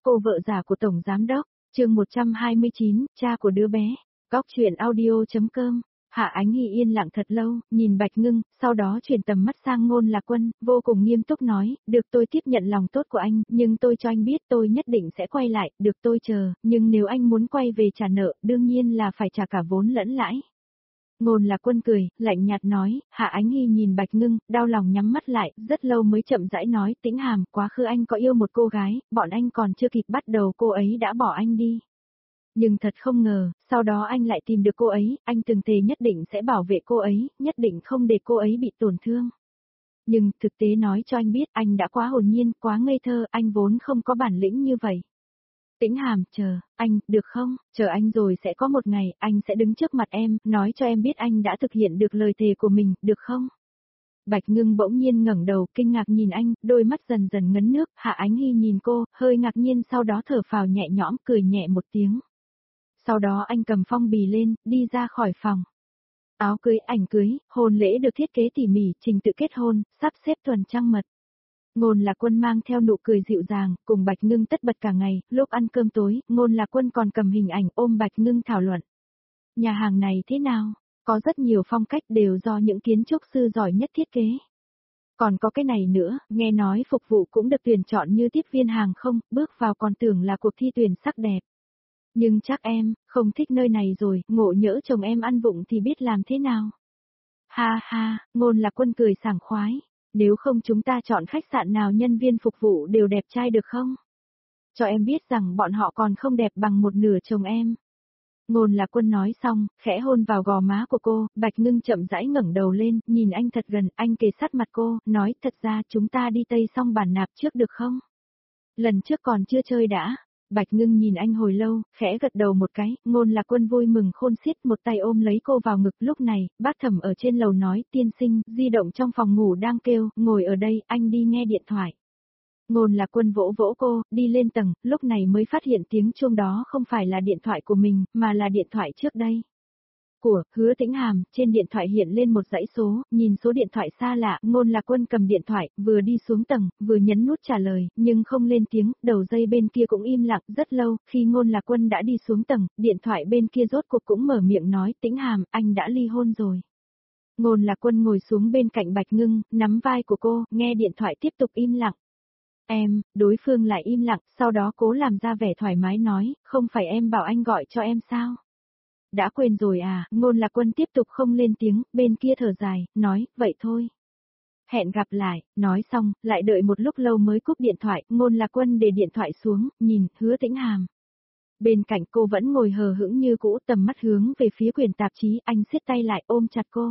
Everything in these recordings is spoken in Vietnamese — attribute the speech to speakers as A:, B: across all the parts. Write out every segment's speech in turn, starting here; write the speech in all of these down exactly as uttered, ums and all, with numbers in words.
A: cô vợ già của Tổng Giám Đốc, chương một trăm hai mươi chín, cha của đứa bé, góc truyện audio.com. Hạ Ánh Hy yên lặng thật lâu, nhìn Bạch Ngưng, sau đó chuyển tầm mắt sang Ngôn Lạc Quân, vô cùng nghiêm túc nói, được tôi tiếp nhận lòng tốt của anh, nhưng tôi cho anh biết tôi nhất định sẽ quay lại, được tôi chờ, nhưng nếu anh muốn quay về trả nợ, đương nhiên là phải trả cả vốn lẫn lãi. Ngôn Lạc Quân cười, lạnh nhạt nói, Hạ Ánh Hy nhìn Bạch Ngưng, đau lòng nhắm mắt lại, rất lâu mới chậm rãi nói, Tĩnh Hàm, quá khứ anh có yêu một cô gái, bọn anh còn chưa kịp bắt đầu cô ấy đã bỏ anh đi. Nhưng thật không ngờ, sau đó anh lại tìm được cô ấy, anh từng thề nhất định sẽ bảo vệ cô ấy, nhất định không để cô ấy bị tổn thương. Nhưng thực tế nói cho anh biết anh đã quá hồn nhiên, quá ngây thơ, anh vốn không có bản lĩnh như vậy. Tĩnh Hàm, chờ, anh, được không, chờ anh rồi sẽ có một ngày, anh sẽ đứng trước mặt em, nói cho em biết anh đã thực hiện được lời thề của mình, được không? Bạch Ngưng bỗng nhiên ngẩng đầu, kinh ngạc nhìn anh, đôi mắt dần dần ngấn nước, Hạ Ánh Hy nhìn cô, hơi ngạc nhiên sau đó thở phào nhẹ nhõm, cười nhẹ một tiếng. Sau đó anh cầm phong bì lên, đi ra khỏi phòng. Áo cưới, ảnh cưới, hôn lễ được thiết kế tỉ mỉ, trình tự kết hôn, sắp xếp thuần trăng mật. Ngôn Lạc Quân mang theo nụ cười dịu dàng, cùng Bạch Ngưng tất bật cả ngày, lúc ăn cơm tối, Ngôn Lạc Quân còn cầm hình ảnh ôm Bạch Ngưng thảo luận. Nhà hàng này thế nào? Có rất nhiều phong cách đều do những kiến trúc sư giỏi nhất thiết kế. Còn có cái này nữa, nghe nói phục vụ cũng được tuyển chọn như tiếp viên hàng không, bước vào còn tưởng là cuộc thi tuyển sắc đẹp. Nhưng chắc em, không thích nơi này rồi, ngộ nhỡ chồng em ăn vụng thì biết làm thế nào. Ha ha, Ngôn Lạc Quân cười sảng khoái, nếu không chúng ta chọn khách sạn nào nhân viên phục vụ đều đẹp trai được không? Cho em biết rằng bọn họ còn không đẹp bằng một nửa chồng em. Ngôn Lạc Quân nói xong, khẽ hôn vào gò má của cô, Bạch Ngưng chậm rãi ngẩng đầu lên, nhìn anh thật gần, anh kề sát mặt cô, nói thật ra chúng ta đi Tây Song Bản Nạp trước được không? Lần trước còn chưa chơi đã. Bạch Ngưng nhìn anh hồi lâu, khẽ gật đầu một cái, Ngôn Lạc Quân vui mừng khôn xiết, một tay ôm lấy cô vào ngực. Lúc này, bác Thẩm ở trên lầu nói, tiên sinh, di động trong phòng ngủ đang kêu, ngồi ở đây, anh đi nghe điện thoại. Ngôn Lạc Quân vỗ vỗ cô, đi lên tầng, lúc này mới phát hiện tiếng chuông đó không phải là điện thoại của mình, mà là điện thoại trước đây. Của, Hứa Tĩnh Hàm, trên điện thoại hiện lên một dãy số, nhìn số điện thoại xa lạ, Ngôn Lạc Quân cầm điện thoại, vừa đi xuống tầng, vừa nhấn nút trả lời, nhưng không lên tiếng, đầu dây bên kia cũng im lặng rất lâu, khi Ngôn Lạc Quân đã đi xuống tầng, điện thoại bên kia rốt cuộc cũng mở miệng nói, Tĩnh Hàm, anh đã ly hôn rồi. Ngôn Lạc Quân ngồi xuống bên cạnh Bạch Ngưng, nắm vai của cô, nghe điện thoại tiếp tục im lặng. Em, đối phương lại im lặng, sau đó cố làm ra vẻ thoải mái nói, không phải em bảo anh gọi cho em sao? Đã quên rồi à, Ngôn Lạc Quân tiếp tục không lên tiếng, bên kia thở dài, nói, vậy thôi. Hẹn gặp lại, nói xong, lại đợi một lúc lâu mới cúp điện thoại, Ngôn Lạc Quân để điện thoại xuống, nhìn, Hứa Tĩnh Hàm. Bên cạnh cô vẫn ngồi hờ hững như cũ, tầm mắt hướng về phía quyển tạp chí, anh siết tay lại ôm chặt cô.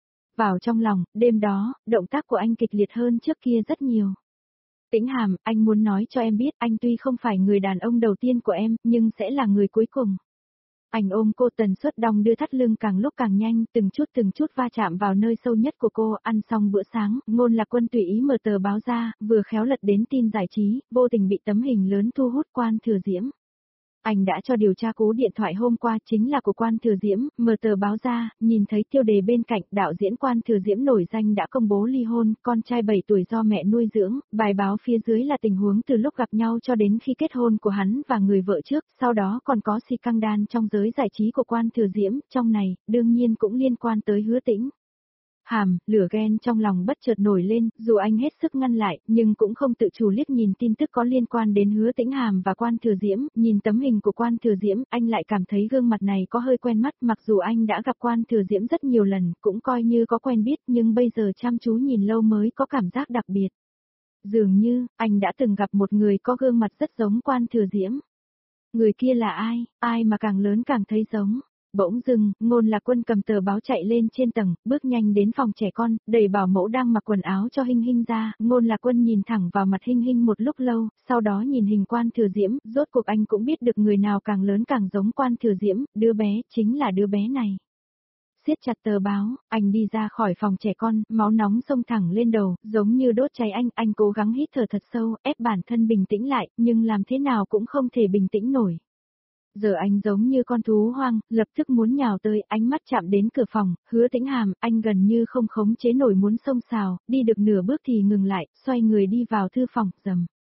A: Vào trong lòng, đêm đó, động tác của anh kịch liệt hơn trước kia rất nhiều. Tĩnh Hàm, anh muốn nói cho em biết, anh tuy không phải người đàn ông đầu tiên của em, nhưng sẽ là người cuối cùng. Anh ôm cô, tần suất đong đưa thắt lưng càng lúc càng nhanh, từng chút từng chút va chạm vào nơi sâu nhất của cô. Ăn xong bữa sáng, Ngôn Lạc Quân tùy ý mở tờ báo ra, vừa khéo lật đến tin giải trí, vô tình bị tấm hình lớn thu hút Quan Thừa Diễm. Anh đã cho điều tra cú điện thoại hôm qua chính là của Quan Thừa Diễm, mở tờ báo ra, nhìn thấy tiêu đề bên cạnh, đạo diễn Quan Thừa Diễm nổi danh đã công bố ly hôn, con trai bảy tuổi do mẹ nuôi dưỡng, bài báo phía dưới là tình huống từ lúc gặp nhau cho đến khi kết hôn của hắn và người vợ trước, sau đó còn có scandal trong giới giải trí của Quan Thừa Diễm, trong này, đương nhiên cũng liên quan tới Hứa Tĩnh Hàm. Lửa ghen trong lòng bất chợt nổi lên, dù anh hết sức ngăn lại, nhưng cũng không tự chủ liếc nhìn tin tức có liên quan đến Hứa Tĩnh Hàm và Quan Thừa Diễm, nhìn tấm hình của Quan Thừa Diễm, anh lại cảm thấy gương mặt này có hơi quen mắt, mặc dù anh đã gặp Quan Thừa Diễm rất nhiều lần, cũng coi như có quen biết, nhưng bây giờ chăm chú nhìn lâu mới có cảm giác đặc biệt. Dường như, anh đã từng gặp một người có gương mặt rất giống Quan Thừa Diễm. Người kia là ai, ai mà càng lớn càng thấy giống. Bỗng dưng, Ngôn Lạc Quân cầm tờ báo chạy lên trên tầng, bước nhanh đến phòng trẻ con, đẩy bảo mẫu đang mặc quần áo cho Hinh Hinh ra, Ngôn Lạc Quân nhìn thẳng vào mặt Hinh Hinh một lúc lâu, sau đó nhìn hình Quan Thừa Diễm, rốt cuộc anh cũng biết được người nào càng lớn càng giống Quan Thừa Diễm, đứa bé, chính là đứa bé này. Siết chặt tờ báo, anh đi ra khỏi phòng trẻ con, máu nóng xông thẳng lên đầu, giống như đốt cháy anh, anh cố gắng hít thở thật sâu, ép bản thân bình tĩnh lại, nhưng làm thế nào cũng không thể bình tĩnh nổi. Giờ anh giống như con thú hoang, lập tức muốn nhào tới, ánh mắt chạm đến cửa phòng, Hứa Tĩnh Hàm, anh gần như không khống chế nổi muốn xông xào, đi được nửa bước thì ngừng lại, xoay người đi vào thư phòng, rầm.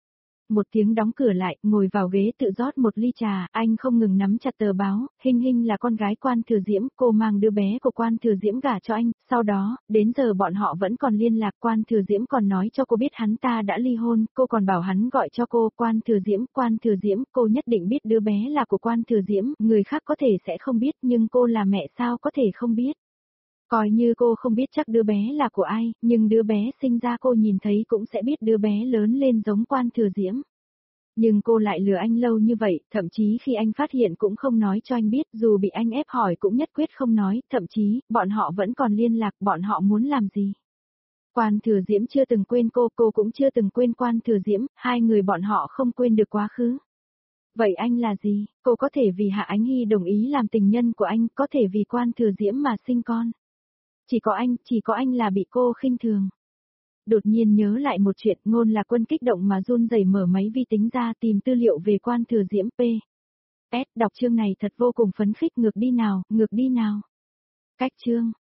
A: một tiếng đóng cửa lại, ngồi vào ghế tự rót một ly trà, anh không ngừng nắm chặt tờ báo, Hinh Hinh là con gái Quan Thừa Diễm, cô mang đứa bé của Quan Thừa Diễm gả cho anh, sau đó, đến giờ bọn họ vẫn còn liên lạc, Quan Thừa Diễm còn nói cho cô biết hắn ta đã ly hôn, cô còn bảo hắn gọi cho cô, Quan Thừa Diễm, Quan Thừa Diễm, cô nhất định biết đứa bé là của Quan Thừa Diễm, người khác có thể sẽ không biết nhưng cô là mẹ sao có thể không biết. Coi như cô không biết chắc đứa bé là của ai, nhưng đứa bé sinh ra cô nhìn thấy cũng sẽ biết đứa bé lớn lên giống Quan Thừa Diễm. Nhưng cô lại lừa anh lâu như vậy, thậm chí khi anh phát hiện cũng không nói cho anh biết, dù bị anh ép hỏi cũng nhất quyết không nói, thậm chí, bọn họ vẫn còn liên lạc, bọn họ muốn làm gì. Quan Thừa Diễm chưa từng quên cô, cô cũng chưa từng quên Quan Thừa Diễm, hai người bọn họ không quên được quá khứ. Vậy anh là gì? Cô có thể vì Hạ Ánh Hy đồng ý làm tình nhân của anh, có thể vì Quan Thừa Diễm mà sinh con. Chỉ có anh, chỉ có anh là bị cô khinh thường. Đột nhiên nhớ lại một chuyện, Ngôn Lạc Quân kích động mà run rẩy mở máy vi tính ra tìm tư liệu về Quan Thừa Diễm P. S đọc chương này thật vô cùng phấn khích, ngược đi nào, ngược đi nào. Cách chương.